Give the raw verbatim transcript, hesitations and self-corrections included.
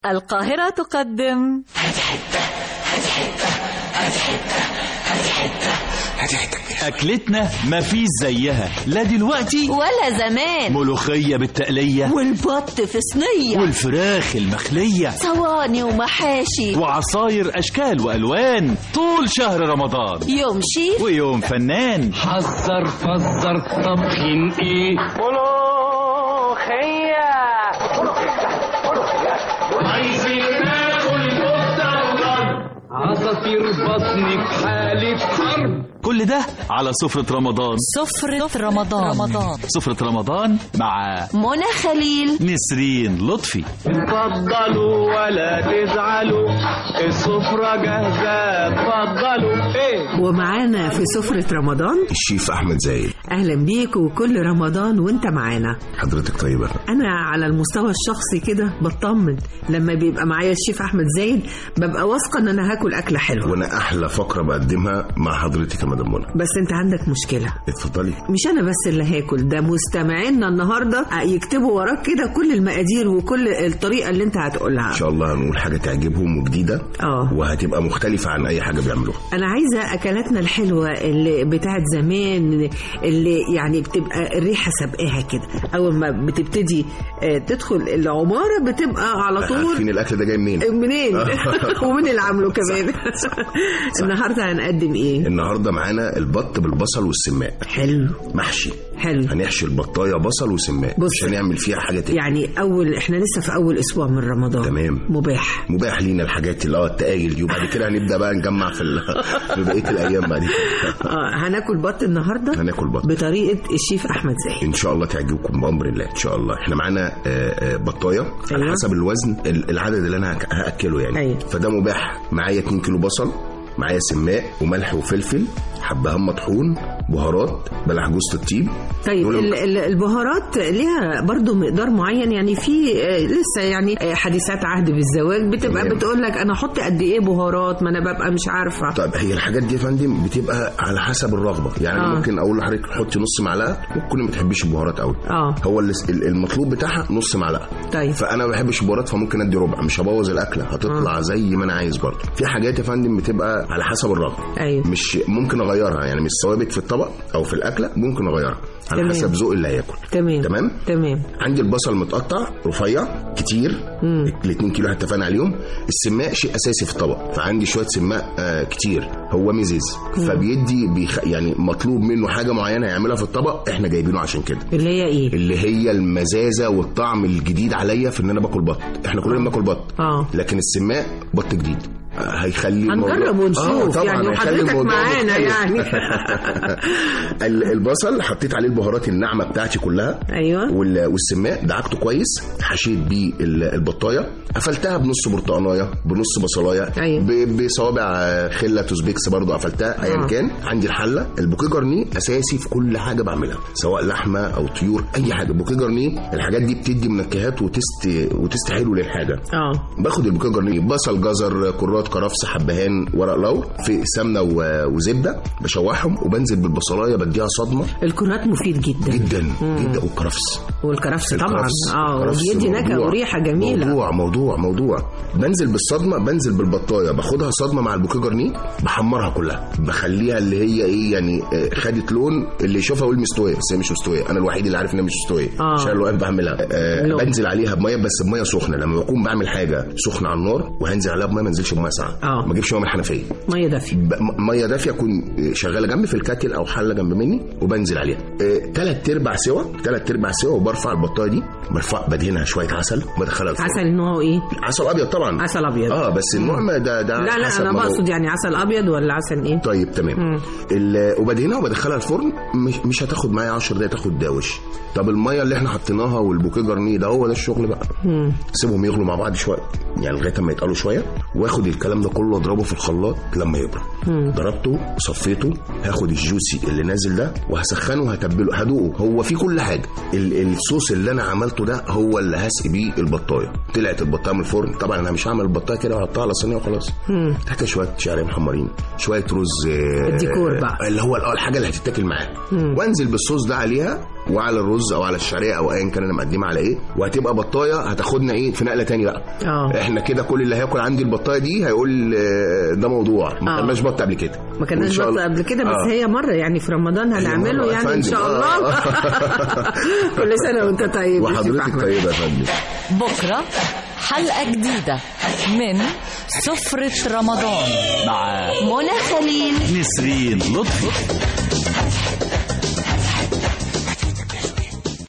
القاهرة تقدم أكلتنا مفيش زيها لا دلوقتي ولا زمان. ملوخية بالتقلية والبط في صينية والفراخ المخلية صواني ومحاشي وعصاير أشكال وألوان طول شهر رمضان. يوم شيف ويوم فنان. حذر فزر طبخين ايه ملوخية عايزين ناكل كفتة وضرب عصافير بطني في حالة حرب. كل ده على سفرة رمضان. سفرة رمضان رمضان سفرة رمضان مع منى خليل نسرين لطفي. اتفضلوا ولا تزعلوا السفرة جاهزة اتفضلوا ايه. ومعانا في سفرة رمضان الشيف أحمد زايد. أهلا بيك وكل رمضان وانت معانا. حضرتك طيبة. أنا على المستوى الشخصي كده بطمن لما بيبقى معايا الشيف أحمد زايد، ببقى واثقة ان انا هاكل أكلة حلوة. وانا أحلى فقرة بقدمها مع حضرتك يا مدام منى. بس انت عندك مشكلة. اتفضلي. مش انا بس اللي هاكل، ده مستمعينا النهاردة يكتبوا وراك كده كل المقادير وكل الطريقة اللي انت هتقولها. ان شاء الله هنقول حاجة تعجبهم وجديدة اه وهتبقى مختلفة عن اي حاجة بيعملوها. انا عايزة اكلاتنا الحلوة اللي بتاعت زمان، اللي يعني بتبقى الريحة سابقاها كده، اول ما بتبتدي تدخل العمارة بتبقى على طول عارفين الاكل ده جاي منين منين ومين اللي عامله كمان. النهارده هنقدم ايه؟ النهارده معانا البط بالبصل والسماق. حلو. محشي. حلو. هنحشي البطايه بصل وسماق، مش هنعمل فيها حاجه تانية. يعني اول احنا لسه في اول اسبوع من رمضان. تمام. مباح مباح لينا الحاجات اللي اه التقايل دي، وبعد كده هنبدا بقى نجمع في ال... في بقيه الايام بعد كده. اه هناكل بط النهارده. هناكل بط بطريقه الشيف احمد زاهد. ان شاء الله تعجبكم بامر الله. ان شاء الله احنا معانا بطايه. أيوة. على حسب الوزن العدد اللي انا هاكله يعني. أيوة. فده مباح. معايا اتنين كيلو بصل، معايا سماق وملح وفلفل، حبهان مطحون، بهارات، بلح جوز الطيب. طيب البهارات ليها برضو مقدار معين، يعني في لسه يعني حديثات عهد بالزواج بتبقى بتقول لك انا احط قد ايه بهارات، ما انا ببقى مش عارفه. طيب هي الحاجات دي يا فندم بتبقى على حسب الرغبه، يعني آه. ممكن اقول لحضرتك حطي نص معلقه، ممكن ما تحبيش البهارات قوي. اه هو المطلوب بتاعها نص معلقه. طيب فانا ما بحبش البهارات فممكن ادي ربع، مش هبوظ الاكله، هتطلع آه. زي ما انا عايز. برضو في حاجات يا فندم بتبقى على حسب الرغبه. أيوة. مش ممكن اغيرها، يعني مش ثوابت في الطبق او في الاكله، ممكن اغيرها على تمام. حسب ذوق اللي هياكل. تمام تمام تمام. عندي البصل متقطع رفيع كتير، ال اتنين كيلو اتفقنا عليهم. السماق شيء اساسي في الطبق، فعندي شويه سماق آه كتير، هو ميزيز فبيدي بيخ... يعني مطلوب منه حاجه معينه يعملها في الطبق، احنا جايبينه عشان كده. اللي هي ايه؟ اللي هي المزازه والطعم الجديد عليا في ان انا باكل بط. احنا كلنا بناكل بط اه لكن السماق بط جديد. هيخلي هنجرب ونشوف آه يعني وحضرتك معانا يعني. البصل حطيت عليه البهارات الناعمه بتاعتي كلها. ايوه. والسماق دعكته كويس، حشيت بيه البطايه، قفلتها بنص برتقانايه بنص بصلايه. أيوة. بصوابع خله توزبيكس برضو قفلتها ايا آه. كان. عندي الحله البوكيه جرنيه اساسي في كل حاجه بعملها، سواء لحمه او طيور اي حاجه. البوكيه جرنيه الحاجات دي بتدي منكهات وتست وتست حلو للحاجه. اه باخد البوكيه جرنيه بصل جزر كرات كرفس حبهان ورق لور في سمنه وزبده، بشوحهم وبنزل بالبصلايه بديها صدمه. الكرات مفيد جدا جدا مم. جدا. والكرفس والكرفس طبعا اه بيدي نكهه وريحه جميله. موضوع موضوع موضوع بنزل بالصدمه، بنزل بالبطايه باخدها صدمه مع البوكيه جرنيه، بحمرها كلها، بخليها اللي هي ايه يعني خدت لون اللي يشوفها يقول مستويه، بس هي مش مستويه. انا الوحيد اللي عارف انها مش مستويه آه. عشان الوقت بعملها. آه بنزل عليها بميه، بس بميه سخنه. لما بكون بعمل حاجه سخنه على النار وهنزل عليها بميه، ما انزلش بميه ساقعه. آه. ما اجيبش ميه من الحنفيه، ميه دافيه. ميه دافيه اكون شغاله جنبي في الكاتل او حله جنب مني وبنزل عليها ثلاث آه ارباع سوا ثلاث ارباع سوا وبرفع البطايه دي، برفع بدهنها شويه عسل وبدخلها الفرن. عسل نوعه ايه؟ عسل ابيض طبعا. عسل ابيض اه بس النوع ما ده ده لا لا انا بقصد يعني عسل ابيض ولا عسل ايه؟ طيب تمام. وبدهنها وبدخلها الفرن، مش, مش هتاخد معايا عشر دقايق، تاخد داوش. طب الميه اللي احنا حطيناها والبوكيه جرنيه ده هو ده الشغل بقى. سيبهم يغلوا مع بعض شويه، يعني لغايه ما يتقلوا شويه، واخد الكلام ده كله اضربه في الخلاط لما يبرد. ضربته صفيته، هاخد الجوسي اللي نازل ده وهسخنه، هتبله، هدوقه. هو في كل حاجه. الصوص اللي انا عملته ده هو اللي هسقي بيه البطايه. طلعت البطايه من الفرن، طبعا انا مش هعمل البطايه كده واحطها على صينيه وخلاص. تحت شويه شعريه محمرين، شويه رز الديكور بقى اللي هو الحاجه اللي هتتاكل معاها، وانزل بالصوص ده عليها وعلى الرز او على الشعريه او ايا كان انا مقدمها على ايه، وهتبقى بطايه هتاخدنا ايه في نقله تاني بقى. اه احنا كده كل اللي هياكل عندي البطايه دي هيقول ده موضوع ما كناش بط قبل كده. ما كناش بط قبل كده بس آه. هي مره يعني في رمضان هنعمله يعني ان شاء الله. آه. كل سنه وانت طيب وحضرتك طيبه يا فندم. بكره حلقه جديده من سفرة رمضان مع منى خليل نسرين لطفي.